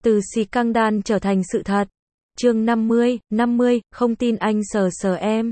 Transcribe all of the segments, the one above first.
Từ xì căng đan trở thành sự thật. Chương 50, không tin anh sờ sờ em.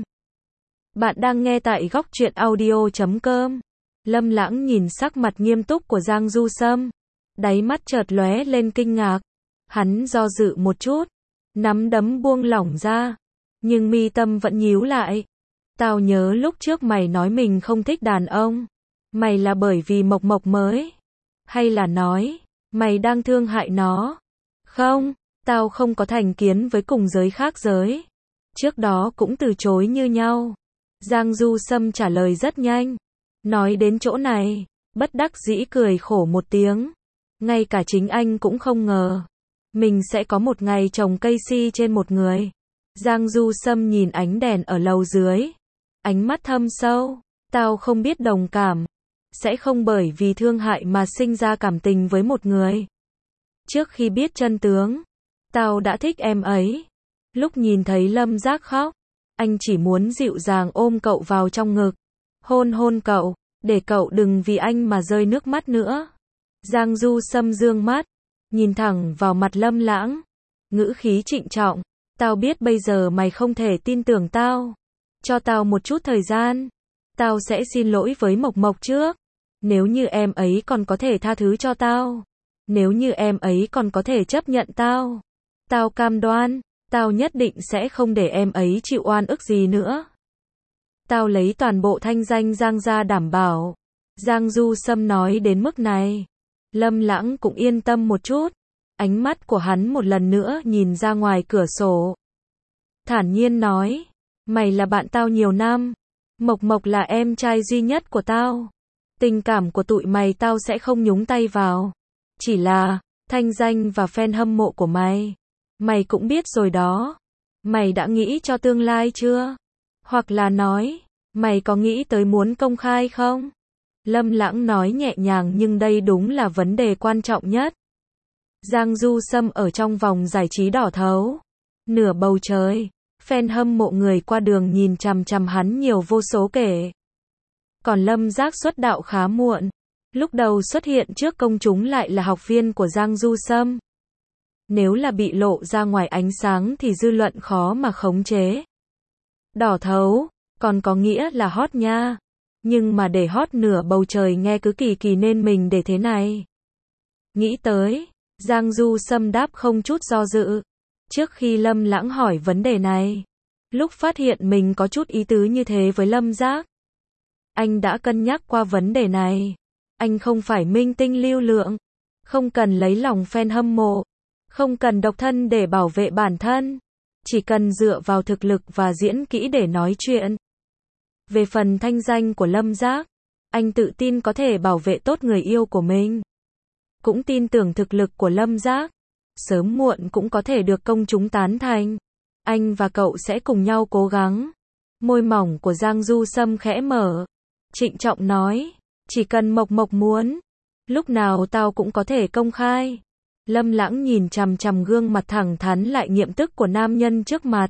Bạn đang nghe tại góc truyện audio.com. Lâm Lãng nhìn sắc mặt nghiêm túc của Giang Du Sâm, đáy mắt chợt lóe lên kinh ngạc. Hắn do dự một chút, nắm đấm buông lỏng ra, nhưng mi tâm vẫn nhíu lại. Tao nhớ lúc trước mày nói mình không thích đàn ông. Mày là bởi vì Mộc Mộc mới? Hay là nói, mày đang thương hại nó? Không, tao không có thành kiến với cùng giới khác giới. Trước đó cũng từ chối như nhau. Giang Du Sâm trả lời rất nhanh. Nói đến chỗ này, bất đắc dĩ cười khổ một tiếng. Ngay cả chính anh cũng không ngờ mình sẽ có một ngày trồng cây si trên một người. Giang Du Sâm nhìn ánh đèn ở lầu dưới, ánh mắt thâm sâu. Tao không biết đồng cảm, sẽ không bởi vì thương hại mà sinh ra cảm tình với một người. Trước khi biết chân tướng, tao đã thích em ấy. Lúc nhìn thấy Lâm Giác khóc, anh chỉ muốn dịu dàng ôm cậu vào trong ngực, hôn hôn cậu, để cậu đừng vì anh mà rơi nước mắt nữa. Giang Du Sâm dương mắt, nhìn thẳng vào mặt Lâm Lãng, ngữ khí trịnh trọng. Tao biết bây giờ mày không thể tin tưởng tao. Cho tao một chút thời gian. Tao sẽ xin lỗi với Mộc Mộc trước. Nếu như em ấy còn có thể tha thứ cho tao. Nếu như em ấy còn có thể chấp nhận tao. Tao cam đoan, tao nhất định sẽ không để em ấy chịu oan ức gì nữa. Tao lấy toàn bộ thanh danh Giang ra đảm bảo. Giang Du Sâm nói đến mức này, Lâm Lãng cũng yên tâm một chút. Ánh mắt của hắn một lần nữa nhìn ra ngoài cửa sổ. Thản nhiên nói, mày là bạn tao nhiều năm. Mộc Mộc là em trai duy nhất của tao. Tình cảm của tụi mày tao sẽ không nhúng tay vào. Chỉ là, thanh danh và fan hâm mộ của mày. Mày cũng biết rồi đó. Mày đã nghĩ cho tương lai chưa? Hoặc là nói, mày có nghĩ tới muốn công khai không? Lâm Lãng nói nhẹ nhàng nhưng đây đúng là vấn đề quan trọng nhất. Giang Du Sâm ở trong vòng giải trí đỏ thấu. Nửa bầu trời, fan hâm mộ người qua đường nhìn chằm chằm hắn nhiều vô số kể. Còn Lâm Giác xuất đạo khá muộn. Lúc đầu xuất hiện trước công chúng lại là học viên của Giang Du Sâm. Nếu là bị lộ ra ngoài ánh sáng thì dư luận khó mà khống chế. Đỏ thấu, còn có nghĩa là hot nha. Nhưng mà để hot nửa bầu trời nghe cứ kỳ kỳ nên mình để thế này. Nghĩ tới, Giang Du Sâm đáp không chút do dự. Trước khi Lâm Lãng hỏi vấn đề này, lúc phát hiện mình có chút ý tứ như thế với Lâm Giác, anh đã cân nhắc qua vấn đề này. Anh không phải minh tinh lưu lượng, không cần lấy lòng fan hâm mộ, không cần độc thân để bảo vệ bản thân, chỉ cần dựa vào thực lực và diễn kỹ để nói chuyện. Về phần thanh danh của Lâm Giác, anh tự tin có thể bảo vệ tốt người yêu của mình. Cũng tin tưởng thực lực của Lâm Giác, sớm muộn cũng có thể được công chúng tán thành. Anh và cậu sẽ cùng nhau cố gắng. Môi mỏng của Giang Du Sâm khẽ mở, trịnh trọng nói, chỉ cần Mộc Mộc muốn, lúc nào tao cũng có thể công khai. Lâm Lãng nhìn chằm chằm gương mặt thẳng thắn lại nghiêm túc của nam nhân trước mặt.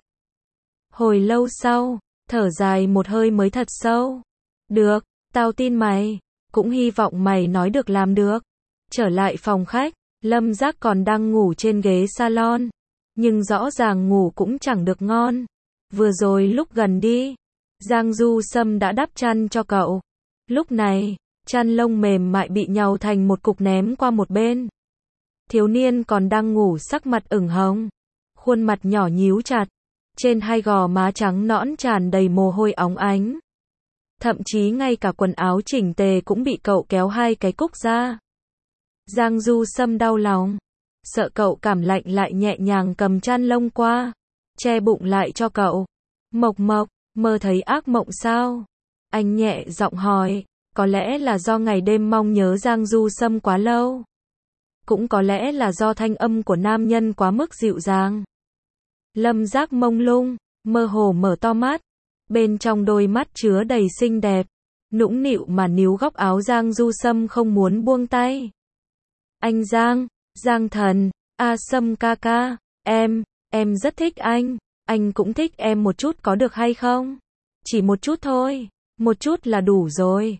Hồi lâu sau, thở dài một hơi mới thật sâu. Được, tao tin mày, cũng hy vọng mày nói được làm được. Trở lại phòng khách, Lâm Giác còn đang ngủ trên ghế salon, nhưng rõ ràng ngủ cũng chẳng được ngon. Vừa rồi lúc gần đi, Giang Du Sâm đã đắp chăn cho cậu. Lúc này, chăn lông mềm mại bị nhàu thành một cục ném qua một bên. Thiếu niên còn đang ngủ sắc mặt ửng hồng, khuôn mặt nhỏ nhíu chặt, trên hai gò má trắng nõn tràn đầy mồ hôi óng ánh. Thậm chí ngay cả quần áo chỉnh tề cũng bị cậu kéo hai cái cúc ra. Giang Du Sâm đau lòng, sợ cậu cảm lạnh lại nhẹ nhàng cầm chăn lông qua, che bụng lại cho cậu. Mộc Mộc, mơ thấy ác mộng sao? Anh nhẹ giọng hỏi, có lẽ là do ngày đêm mong nhớ Giang Du Sâm quá lâu. Cũng có lẽ là do thanh âm của nam nhân quá mức dịu dàng. Lâm Giác mông lung, mơ hồ mở to mắt, bên trong đôi mắt chứa đầy xinh đẹp, nũng nịu mà níu góc áo Giang Du Sâm không muốn buông tay. Anh Giang, Giang thần, Sâm ca ca, em rất thích anh cũng thích em một chút có được hay không? Chỉ một chút thôi, một chút là đủ rồi.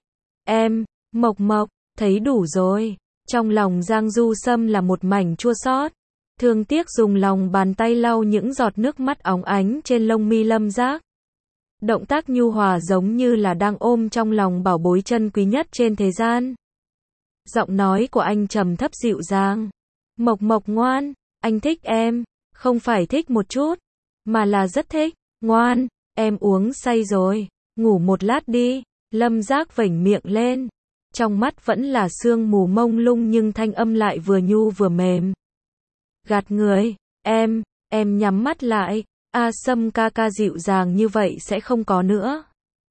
Mộc Mộc, thấy đủ rồi. Trong lòng Giang Du Sâm là một mảnh chua xót. Thương tiếc dùng lòng bàn tay lau những giọt nước mắt óng ánh trên lông mi Lâm Giác. Động tác nhu hòa giống như là đang ôm trong lòng bảo bối chân quý nhất trên thế gian. Giọng nói của anh trầm thấp dịu dàng. Mộc Mộc ngoan, anh thích em, không phải thích một chút, mà là rất thích. Ngoan, em uống say rồi, ngủ một lát đi. Lâm Giác vểnh miệng lên. Trong mắt vẫn là sương mù mông lung nhưng thanh âm lại vừa nhu vừa mềm. Gạt người, em nhắm mắt lại. A Sâm ca ca dịu dàng như vậy sẽ không có nữa.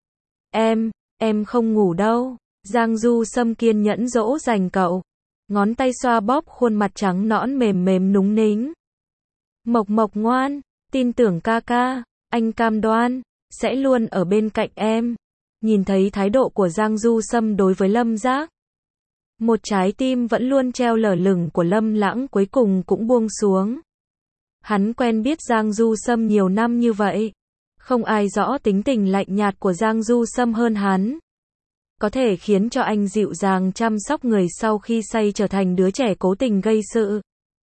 Em không ngủ đâu. Giang Du Sâm kiên nhẫn dỗ dành cậu. Ngón tay xoa bóp khuôn mặt trắng nõn mềm mềm núng nính. Mộc Mộc ngoan, tin tưởng ca ca, anh cam đoan, sẽ luôn ở bên cạnh em. Nhìn thấy thái độ của Giang Du Sâm đối với Lâm Giác. Một trái tim vẫn luôn treo lơ lửng của Lâm Lãng cuối cùng cũng buông xuống. Hắn quen biết Giang Du Sâm nhiều năm như vậy. Không ai rõ tính tình lạnh nhạt của Giang Du Sâm hơn hắn. Có thể khiến cho anh dịu dàng chăm sóc người sau khi say trở thành đứa trẻ cố tình gây sự.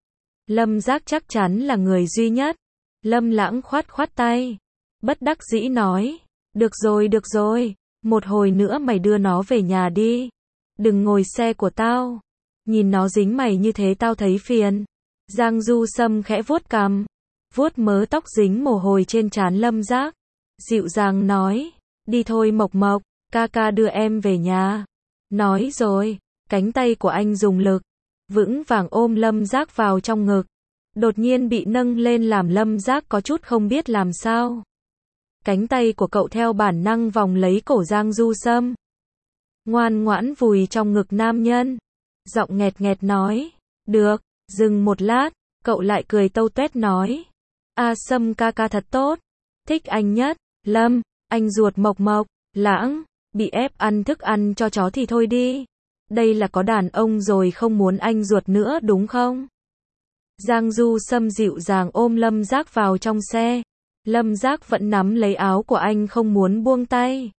Lâm Giác chắc chắn là người duy nhất. Lâm Lãng khoát khoát tay. Bất đắc dĩ nói. Được rồi, một hồi nữa mày đưa nó về nhà đi. Đừng ngồi xe của tao. Nhìn nó dính mày như thế tao thấy phiền. Giang Du Sâm khẽ vuốt cằm, vuốt mớ tóc dính mồ hôi trên trán Lâm Giác. Dịu dàng nói. Đi thôi Mộc Mộc, ca ca đưa em về nhà. Nói rồi, cánh tay của anh dùng lực, vững vàng ôm Lâm Giác vào trong ngực. Đột nhiên bị nâng lên làm Lâm Giác có chút không biết làm sao. Cánh tay của cậu theo bản năng vòng lấy cổ Giang Du Sâm. Ngoan ngoãn vùi trong ngực nam nhân. Giọng nghẹt nghẹt nói. Được, dừng một lát, cậu lại cười tâu tuét nói. A Sâm ca ca thật tốt. Thích anh nhất. Lâm, anh ruột Mộc Mộc. Lãng, bị ép ăn thức ăn cho chó thì thôi đi. Đây là có đàn ông rồi không muốn anh ruột nữa đúng không? Giang Du Sâm dịu dàng ôm Lâm Giác vào trong xe. Lâm Giác vẫn nắm lấy áo của anh không muốn buông tay.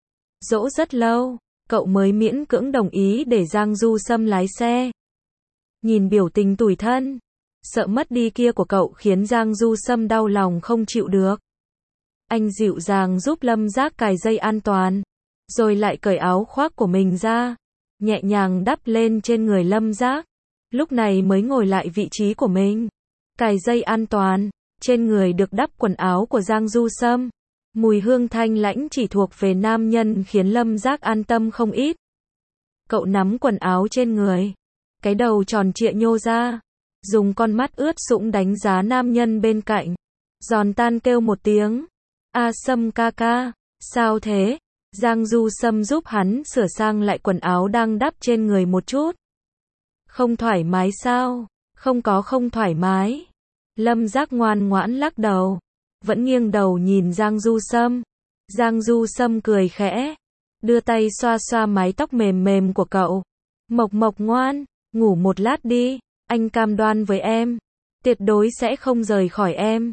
Dỗ rất lâu, cậu mới miễn cưỡng đồng ý để Giang Du Sâm lái xe. Nhìn biểu tình tủi thân, sợ mất đi kia của cậu khiến Giang Du Sâm đau lòng không chịu được. Anh dịu dàng giúp Lâm Giác cài dây an toàn, rồi lại cởi áo khoác của mình ra, nhẹ nhàng đắp lên trên người Lâm Giác. Lúc này mới ngồi lại vị trí của mình. Cài dây an toàn, trên người được đắp quần áo của Giang Du Sâm. Mùi hương thanh lãnh chỉ thuộc về nam nhân khiến Lâm Giác an tâm không ít. Cậu nắm quần áo trên người, cái đầu tròn trịa nhô ra, dùng con mắt ướt sũng đánh giá nam nhân bên cạnh. Giòn tan kêu một tiếng. A Sâm ca ca, sao thế? Giang Du Sâm giúp hắn sửa sang lại quần áo đang đắp trên người một chút. Không thoải mái sao? Không thoải mái. Lâm Giác ngoan ngoãn lắc đầu, vẫn nghiêng đầu nhìn Giang Du Sâm. Giang Du Sâm cười khẽ, đưa tay xoa xoa mái tóc mềm mềm của cậu. Mộc Mộc ngoan, ngủ một lát đi, anh cam đoan với em, tuyệt đối sẽ không rời khỏi em.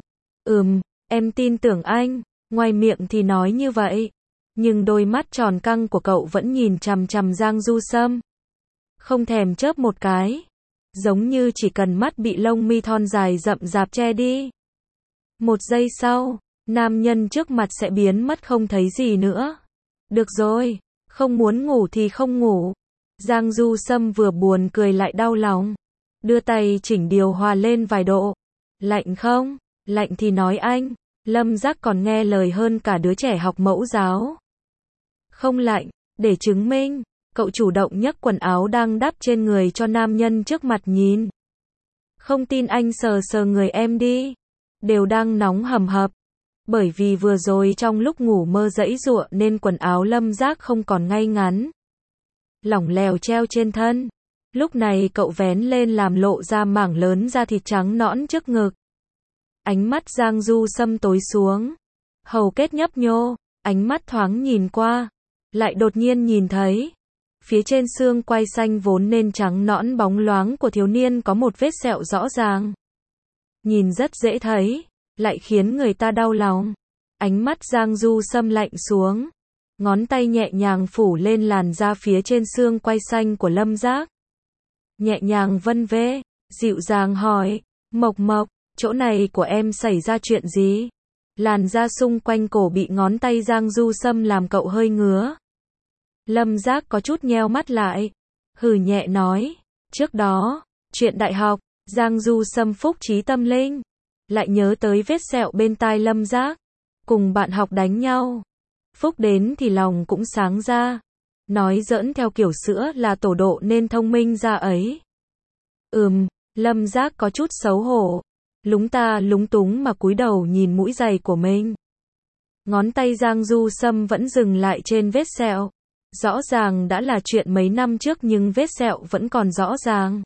Em tin tưởng anh. Ngoài miệng thì nói như vậy, nhưng đôi mắt tròn căng của cậu vẫn nhìn chằm chằm Giang Du Sâm. Không thèm chớp một cái, giống như chỉ cần mắt bị lông mi thon dài rậm rạp che đi. Một giây sau, nam nhân trước mặt sẽ biến mất không thấy gì nữa. Được rồi, không muốn ngủ thì không ngủ. Giang Du Sâm vừa buồn cười lại đau lòng, đưa tay chỉnh điều hòa lên vài độ. Lạnh không? Lạnh thì nói anh. Lâm Giác còn nghe lời hơn cả đứa trẻ học mẫu giáo. Không lạnh, để chứng minh, cậu chủ động nhấc quần áo đang đắp trên người cho nam nhân trước mặt nhìn. Không tin anh sờ sờ người em đi. Đều đang nóng hầm hập. Bởi vì vừa rồi trong lúc ngủ mơ giãy giụa nên quần áo Lâm Giác không còn ngay ngắn, lỏng lẻo treo trên thân. Lúc này cậu vén lên làm lộ ra mảng lớn da thịt trắng nõn trước ngực. Ánh mắt Giang Du Sâm tối xuống, hầu kết nhấp nhô, ánh mắt thoáng nhìn qua, lại đột nhiên nhìn thấy, phía trên xương quai xanh vốn nên trắng nõn bóng loáng của thiếu niên có một vết sẹo rõ ràng. Nhìn rất dễ thấy, lại khiến người ta đau lòng. Ánh mắt Giang Du Sâm lạnh xuống, ngón tay nhẹ nhàng phủ lên làn da phía trên xương quai xanh của Lâm Giác. Nhẹ nhàng vân vê, dịu dàng hỏi, Mộc Mộc, chỗ này của em xảy ra chuyện gì? Làn da xung quanh cổ bị ngón tay Giang Du Sâm làm cậu hơi ngứa. Lâm Giác có chút nheo mắt lại, hừ nhẹ nói, trước đó, chuyện đại học, Giang Du Sâm phúc trí tâm linh, lại nhớ tới vết sẹo bên tai Lâm Giác, cùng bạn học đánh nhau. Phúc đến thì lòng cũng sáng ra, nói giỡn theo kiểu sữa là tổ độ nên thông minh ra ấy. Lâm Giác có chút xấu hổ, lúng túng mà cúi đầu nhìn mũi giày của mình. Ngón tay Giang Du Sâm vẫn dừng lại trên vết sẹo. Rõ ràng đã là chuyện mấy năm trước nhưng vết sẹo vẫn còn rõ ràng.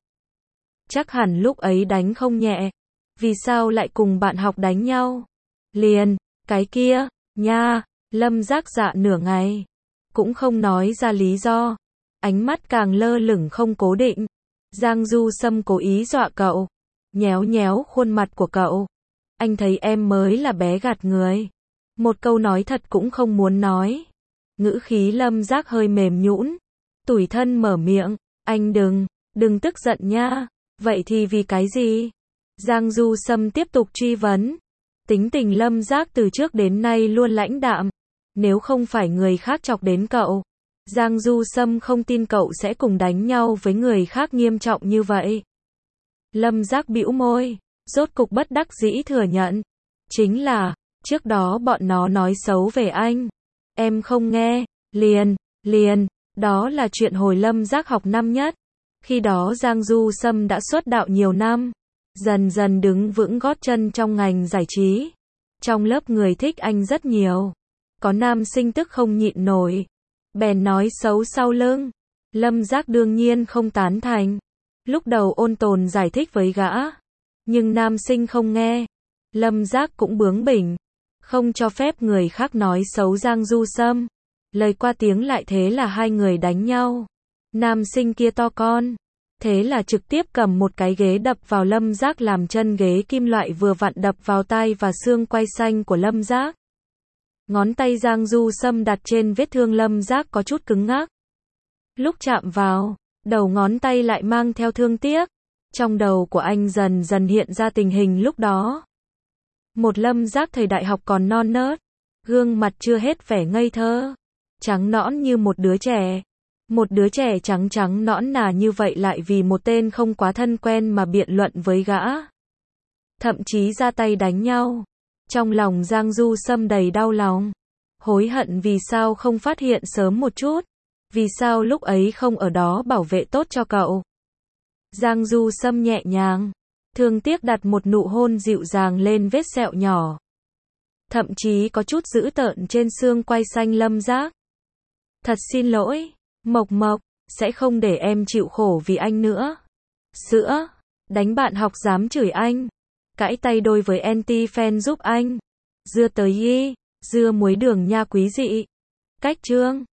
Chắc hẳn lúc ấy đánh không nhẹ. Vì sao lại cùng bạn học đánh nhau? Liền, cái kia, nha, Lâm Giác dạ nửa ngày. Cũng không nói ra lý do. Ánh mắt càng lơ lửng không cố định. Giang Du Sâm cố ý dọa cậu. Nhéo nhéo khuôn mặt của cậu. Anh thấy em mới là bé gạt người. Một câu nói thật cũng không muốn nói. Ngữ khí Lâm Giác hơi mềm nhũn, tủi thân mở miệng, anh đừng tức giận nha, vậy thì vì cái gì? Giang Du Sâm tiếp tục truy vấn, tính tình Lâm Giác từ trước đến nay luôn lãnh đạm, nếu không phải người khác chọc đến cậu, Giang Du Sâm không tin cậu sẽ cùng đánh nhau với người khác nghiêm trọng như vậy. Lâm Giác bĩu môi, rốt cục bất đắc dĩ thừa nhận, chính là, trước đó bọn nó nói xấu về anh. Em không nghe, liền, đó là chuyện hồi Lâm Giác học năm nhất. Khi đó Giang Du Sâm đã xuất đạo nhiều năm, dần dần đứng vững gót chân trong ngành giải trí. Trong lớp người thích anh rất nhiều. Có nam sinh tức không nhịn nổi, bèn nói xấu sau lưng. Lâm Giác đương nhiên không tán thành. Lúc đầu ôn tồn giải thích với gã, nhưng nam sinh không nghe. Lâm Giác cũng bướng bỉnh, không cho phép người khác nói xấu Giang Du Sâm. Lời qua tiếng lại thế là hai người đánh nhau. Nam sinh kia to con, thế là trực tiếp cầm một cái ghế đập vào Lâm Giác làm chân ghế kim loại vừa vặn đập vào tai và xương quai xanh của Lâm Giác. Ngón tay Giang Du Sâm đặt trên vết thương Lâm Giác có chút cứng ngắc. Lúc chạm vào, đầu ngón tay lại mang theo thương tiếc. Trong đầu của anh dần dần hiện ra tình hình lúc đó. Một Lâm Giác thời đại học còn non nớt, gương mặt chưa hết vẻ ngây thơ, trắng nõn như một đứa trẻ. Một đứa trẻ trắng trắng nõn nà như vậy lại vì một tên không quá thân quen mà biện luận với gã. Thậm chí ra tay đánh nhau. Trong lòng Giang Du Sâm đầy đau lòng. Hối hận vì sao không phát hiện sớm một chút. Vì sao lúc ấy không ở đó bảo vệ tốt cho cậu. Giang Du Sâm nhẹ nhàng, thương tiếc đặt một nụ hôn dịu dàng lên vết sẹo nhỏ. Thậm chí có chút dữ tợn trên xương quai xanh Lâm Giác. Thật xin lỗi, Mộc Mộc, sẽ không để em chịu khổ vì anh nữa. Sữa, đánh bạn học dám chửi anh. Cãi tay đôi với anti-fan giúp anh. Dưa tới y, dưa muối đường nha quý dị. Cách chương